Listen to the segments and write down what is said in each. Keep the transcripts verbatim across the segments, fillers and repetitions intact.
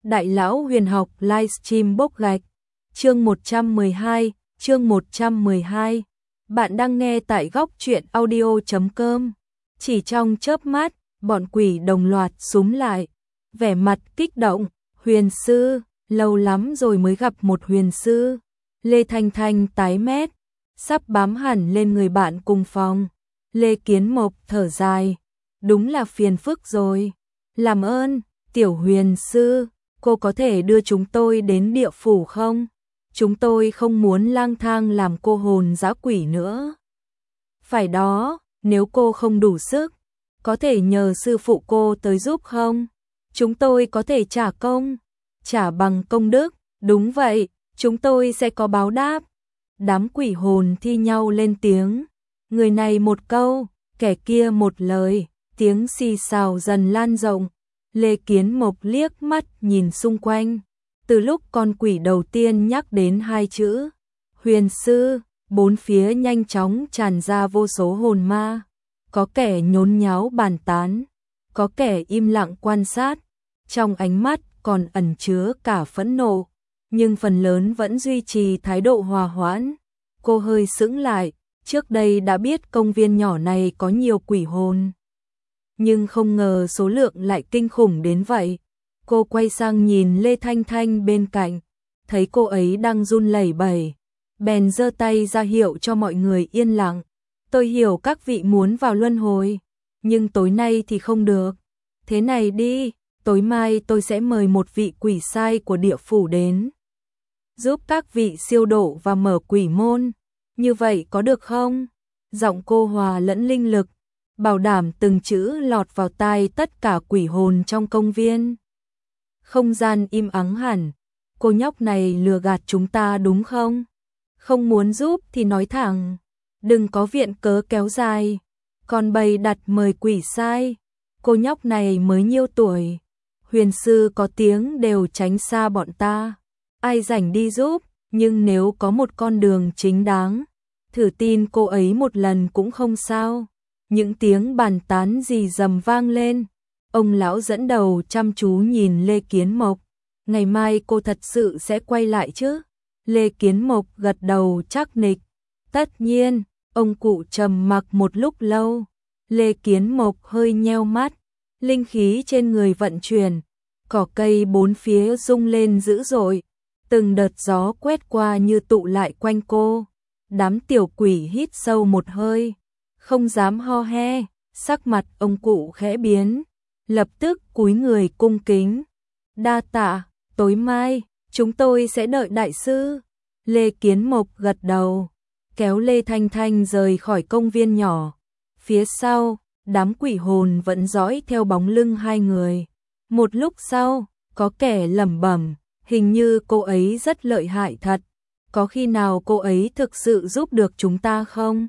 Đại lão huyền học livestream bốc gạch. Chương một trăm mười hai, chương một trăm mười hai. Bạn đang nghe tại góc truyện audio chấm com. Chỉ trong chớp mắt, bọn quỷ đồng loạt xúm lại, vẻ mặt kích động. Huyền sư, lâu lắm rồi mới gặp một huyền sư. Lê Thanh Thanh tái mét, sắp bám hẳn lên người bạn cùng phòng. Lê Kiến Mộc thở dài, đúng là phiền phức rồi. Làm ơn, tiểu huyền sư, cô có thể đưa chúng tôi đến địa phủ không? Chúng tôi không muốn lang thang làm cô hồn dã quỷ nữa. Phải đó, nếu cô không đủ sức, có thể nhờ sư phụ cô tới giúp không? Chúng tôi có thể trả công, trả bằng công đức. Đúng vậy, chúng tôi sẽ có báo đáp. Đám quỷ hồn thi nhau lên tiếng. Người này một câu, kẻ kia một lời, tiếng xì xào dần lan rộng. Lê Kiến Mộc liếc mắt nhìn xung quanh. Từ lúc con quỷ đầu tiên nhắc đến hai chữ huyền sư, bốn phía nhanh chóng tràn ra vô số hồn ma. Có kẻ nhốn nháo bàn tán, có kẻ im lặng quan sát, trong ánh mắt còn ẩn chứa cả phẫn nộ, nhưng phần lớn vẫn duy trì thái độ hòa hoãn. Cô hơi sững lại, trước đây đã biết công viên nhỏ này có nhiều quỷ hồn, nhưng không ngờ số lượng lại kinh khủng đến vậy. Cô quay sang nhìn Lê Thanh Thanh bên cạnh, thấy cô ấy đang run lẩy bẩy, bèn giơ tay ra hiệu cho mọi người yên lặng. Tôi hiểu các vị muốn vào luân hồi, nhưng tối nay thì không được. Thế này đi, tối mai tôi sẽ mời một vị quỷ sai của địa phủ đến, giúp các vị siêu độ và mở quỷ môn. Như vậy có được không? Giọng cô hòa lẫn linh lực, bảo đảm từng chữ lọt vào tai tất cả quỷ hồn trong công viên. Không gian im ắng hẳn. Cô nhóc này lừa gạt chúng ta đúng không? Không muốn giúp thì nói thẳng, đừng có viện cớ kéo dài. Còn bày đặt mời quỷ sai, cô nhóc này mới nhiêu tuổi? Huyền sư có tiếng đều tránh xa bọn ta, ai rảnh đi giúp. Nhưng nếu có một con đường chính đáng, thử tin cô ấy một lần cũng không sao. Những tiếng bàn tán rì rầm vang lên. Ông lão dẫn đầu chăm chú nhìn Lê Kiến Mộc. Ngày mai cô thật sự sẽ quay lại chứ? Lê Kiến Mộc gật đầu chắc nịch. Tất nhiên. Ông cụ trầm mặc một lúc lâu. Lê Kiến Mộc hơi nheo mắt, linh khí trên người vận chuyển, cỏ cây bốn phía rung lên dữ dội, từng đợt gió quét qua như tụ lại quanh cô. Đám tiểu quỷ hít sâu một hơi, không dám ho he. Sắc mặt ông cụ khẽ biến, lập tức cúi người cung kính. Đa tạ, tối mai chúng tôi sẽ đợi đại sư. Lê Kiến Mộc gật đầu, kéo Lê Thanh Thanh rời khỏi công viên nhỏ. Phía sau, đám quỷ hồn vẫn dõi theo bóng lưng hai người. Một lúc sau, có kẻ lẩm bẩm, hình như cô ấy rất lợi hại thật. Có khi nào cô ấy thực sự giúp được chúng ta không?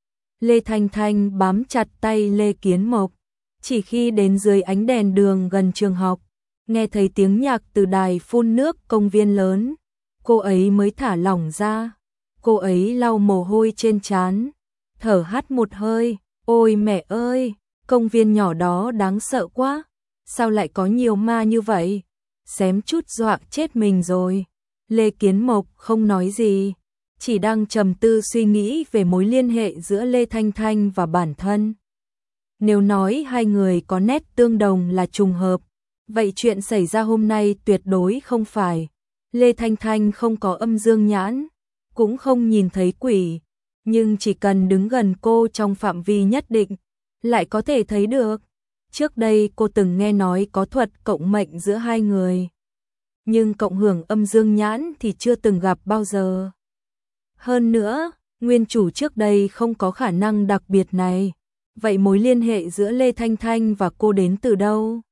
Lê Thanh Thanh bám chặt tay Lê Kiến Mộc. Chỉ khi đến dưới ánh đèn đường gần trường học, nghe thấy tiếng nhạc từ đài phun nước công viên lớn, cô ấy mới thả lỏng ra. Cô ấy lau mồ hôi trên trán, thở hắt một hơi. Ôi mẹ ơi, công viên nhỏ đó đáng sợ quá. Sao lại có nhiều ma như vậy? Xém chút dọa chết mình rồi. Lê Kiến Mộc không nói gì, chỉ đang trầm tư suy nghĩ về mối liên hệ giữa Lê Thanh Thanh và bản thân. Nếu nói hai người có nét tương đồng là trùng hợp, vậy chuyện xảy ra hôm nay tuyệt đối không phải. Lê Thanh Thanh không có âm dương nhãn, cũng không nhìn thấy quỷ, nhưng chỉ cần đứng gần cô trong phạm vi nhất định, lại có thể thấy được. Trước đây cô từng nghe nói có thuật cộng mệnh giữa hai người, nhưng cộng hưởng âm dương nhãn thì chưa từng gặp bao giờ. Hơn nữa, nguyên chủ trước đây không có khả năng đặc biệt này. Vậy mối liên hệ giữa Lê Thanh Thanh và cô đến từ đâu?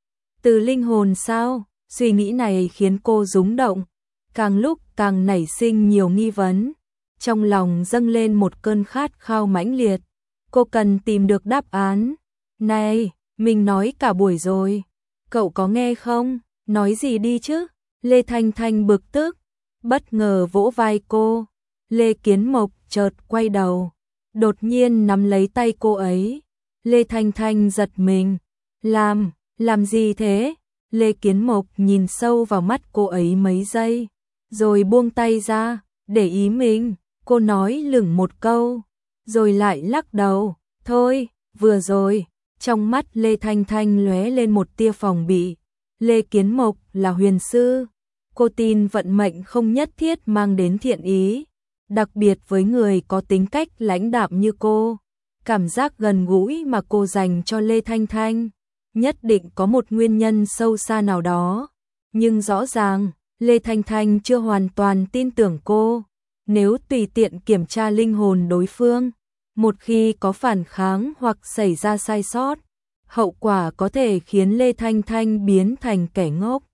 Từ linh hồn sao? Suy nghĩ này khiến cô rúng động, càng lúc càng nảy sinh nhiều nghi vấn. Trong lòng dâng lên một cơn khát khao mãnh liệt. Cô cần tìm được đáp án. Này, mình nói cả buổi rồi, cậu có nghe không? Nói gì đi chứ? Lê Thanh Thanh bực tức, bất ngờ vỗ vai cô. Lê Kiến Mộc chợt quay đầu, đột nhiên nắm lấy tay cô ấy. Lê Thanh Thanh giật mình. Làm, làm gì thế? Lê Kiến Mộc nhìn sâu vào mắt cô ấy mấy giây, rồi buông tay ra, để ý mình. Cô nói lửng một câu, rồi lại lắc đầu. Thôi, vừa rồi. Trong mắt Lê Thanh Thanh lóe lên một tia phòng bị. Lê Kiến Mộc là huyền sư. Cô tin vận mệnh không nhất thiết mang đến thiện ý. Đặc biệt với người có tính cách lãnh đạm như cô. Cảm giác gần gũi mà cô dành cho Lê Thanh Thanh nhất định có một nguyên nhân sâu xa nào đó. Nhưng rõ ràng, Lê Thanh Thanh chưa hoàn toàn tin tưởng cô. Nếu tùy tiện kiểm tra linh hồn đối phương, một khi có phản kháng hoặc xảy ra sai sót, hậu quả có thể khiến Lê Thanh Thanh biến thành kẻ ngốc.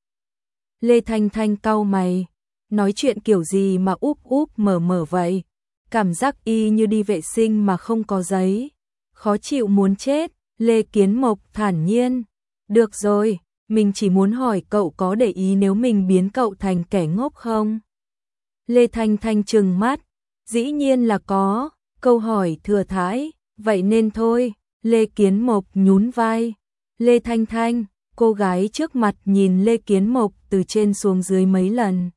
Lê Thanh Thanh cau mày, nói chuyện kiểu gì mà úp úp mở mở vậy? Cảm giác y như đi vệ sinh mà không có giấy. Khó chịu muốn chết. Lê Kiến Mộc thản nhiên. Được rồi, mình chỉ muốn hỏi cậu có để ý nếu mình biến cậu thành kẻ ngốc không? Lê Thanh Thanh trừng mắt. Dĩ nhiên là có. Câu hỏi thừa thãi. Vậy nên thôi. Lê Kiến Mộc nhún vai. Lê Thanh Thanh, cô gái trước mặt nhìn Lê Kiến Mộc từ trên xuống dưới mấy lần.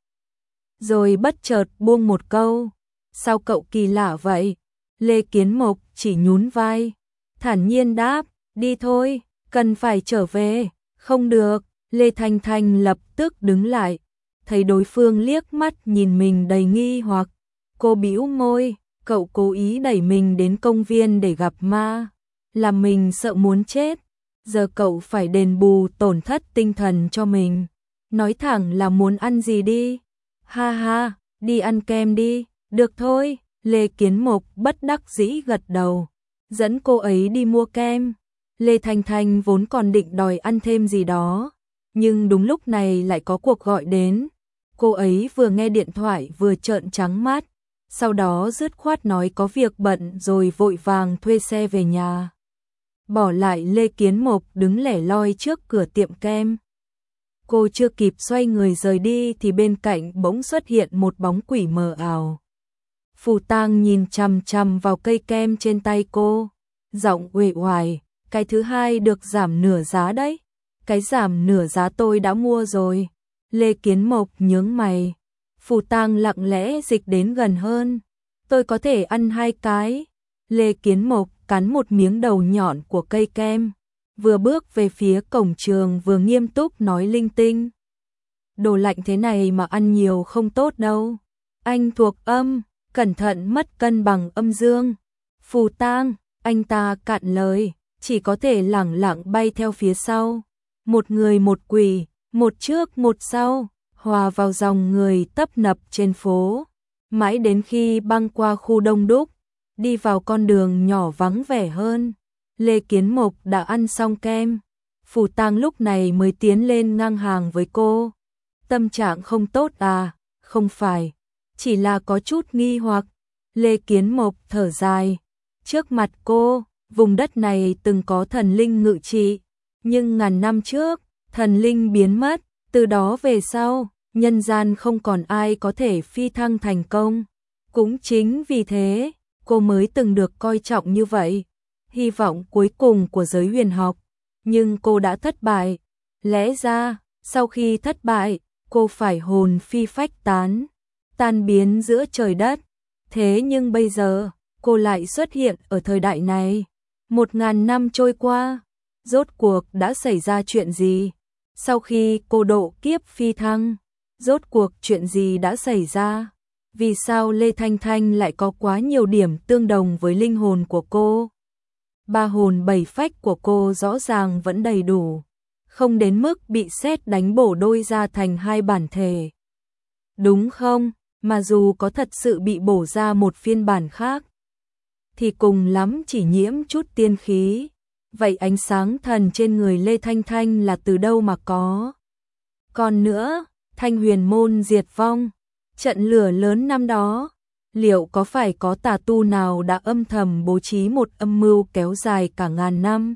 Rồi bất chợt buông một câu. Sao cậu kỳ lạ vậy? Lê Kiến Mộc chỉ nhún vai. Thản nhiên đáp, đi thôi, cần phải trở về. Không được. Lê Thanh Thanh lập tức đứng lại. Thấy đối phương liếc mắt nhìn mình đầy nghi hoặc. Cô bĩu môi, cậu cố ý đẩy mình đến công viên để gặp ma. Làm mình sợ muốn chết. Giờ cậu phải đền bù tổn thất tinh thần cho mình. Nói thẳng là muốn ăn gì đi. Ha ha, đi ăn kem đi. Được thôi. Lê Kiến Mộc bất đắc dĩ gật đầu. Dẫn cô ấy đi mua kem. Lê Thanh Thanh vốn còn định đòi ăn thêm gì đó. Nhưng đúng lúc này lại có cuộc gọi đến. Cô ấy vừa nghe điện thoại vừa trợn trắng mắt. Sau đó dứt khoát nói có việc bận rồi vội vàng thuê xe về nhà. Bỏ lại Lê Kiến Mộc đứng lẻ loi trước cửa tiệm kem. Cô chưa kịp xoay người rời đi thì bên cạnh bỗng xuất hiện một bóng quỷ mờ ảo. Phù Tang nhìn chằm chằm vào cây kem trên tay cô, giọng uể oải, cái thứ hai được giảm nửa giá đấy. Cái giảm nửa giá tôi đã mua rồi. Lê Kiến Mộc nhướng mày. Phù Tang lặng lẽ dịch đến gần hơn. Tôi có thể ăn hai cái. Lê Kiến Mộc cắn một miếng đầu nhọn của cây kem, vừa bước về phía cổng trường vừa nghiêm túc nói linh tinh. Đồ lạnh thế này mà ăn nhiều không tốt đâu. Anh thuộc âm, cẩn thận mất cân bằng âm dương. Phù Tang, anh ta cạn lời, chỉ có thể lẳng lặng bay theo phía sau. Một người một quỷ, một trước một sau, hòa vào dòng người tấp nập trên phố. Mãi đến khi băng qua khu đông đúc, đi vào con đường nhỏ vắng vẻ hơn, Lê Kiến Mộc đã ăn xong kem. Phù Tang lúc này mới tiến lên ngang hàng với cô. Tâm trạng không tốt à? Không phải, chỉ là có chút nghi hoặc. Lê Kiến Mộc thở dài. Trước mặt cô, vùng đất này từng có thần linh ngự trị, nhưng ngàn năm trước, thần linh biến mất, từ đó về sau, nhân gian không còn ai có thể phi thăng thành công. Cũng chính vì thế, cô mới từng được coi trọng như vậy, hy vọng cuối cùng của giới huyền học, nhưng cô đã thất bại. Lẽ ra, sau khi thất bại, cô phải hồn phi phách tán, tan biến giữa trời đất. Thế nhưng bây giờ, cô lại xuất hiện ở thời đại này. Một ngàn năm trôi qua, rốt cuộc đã xảy ra chuyện gì? Sau khi cô độ kiếp phi thăng, rốt cuộc chuyện gì đã xảy ra? Vì sao Lê Thanh Thanh lại có quá nhiều điểm tương đồng với linh hồn của cô? Ba hồn bảy phách của cô rõ ràng vẫn đầy đủ, không đến mức bị sét đánh bổ đôi ra thành hai bản thể. Đúng không? Mà dù có thật sự bị bổ ra một phiên bản khác, thì cùng lắm chỉ nhiễm chút tiên khí. Vậy ánh sáng thần trên người Lê Thanh Thanh là từ đâu mà có? Còn nữa, Thanh Huyền môn diệt vong, trận lửa lớn năm đó, liệu có phải có tà tu nào đã âm thầm bố trí một âm mưu kéo dài cả ngàn năm?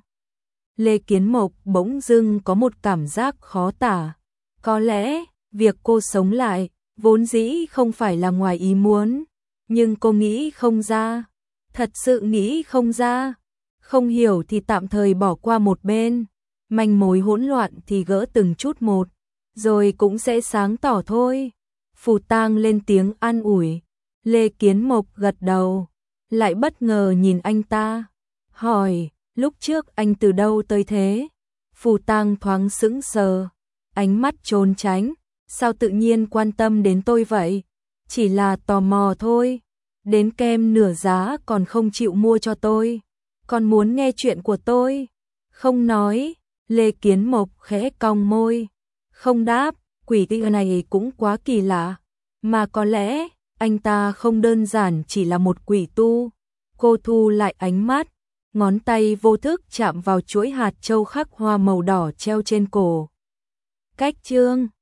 Lê Kiến Mộc bỗng dưng có một cảm giác khó tả. Có lẽ, việc cô sống lại, vốn dĩ không phải là ngoài ý muốn, nhưng cô nghĩ không ra, thật sự nghĩ không ra. Không hiểu thì tạm thời bỏ qua một bên, manh mối hỗn loạn thì gỡ từng chút một, rồi cũng sẽ sáng tỏ thôi. Phù Tang lên tiếng an ủi. Lê Kiến Mộc gật đầu, lại bất ngờ nhìn anh ta, hỏi, lúc trước anh từ đâu tới thế? Phù Tang thoáng sững sờ, ánh mắt trốn tránh, sao tự nhiên quan tâm đến tôi vậy? Chỉ là tò mò thôi, đến kem nửa giá còn không chịu mua cho tôi, còn muốn nghe chuyện của tôi. Không nói, Lê Kiến Mộc khẽ cong môi, không đáp, quỷ kia này cũng quá kỳ lạ, mà có lẽ anh ta không đơn giản chỉ là một quỷ tu. Cô thu lại ánh mắt, ngón tay vô thức chạm vào chuỗi hạt châu khắc hoa màu đỏ treo trên cổ. Cách chương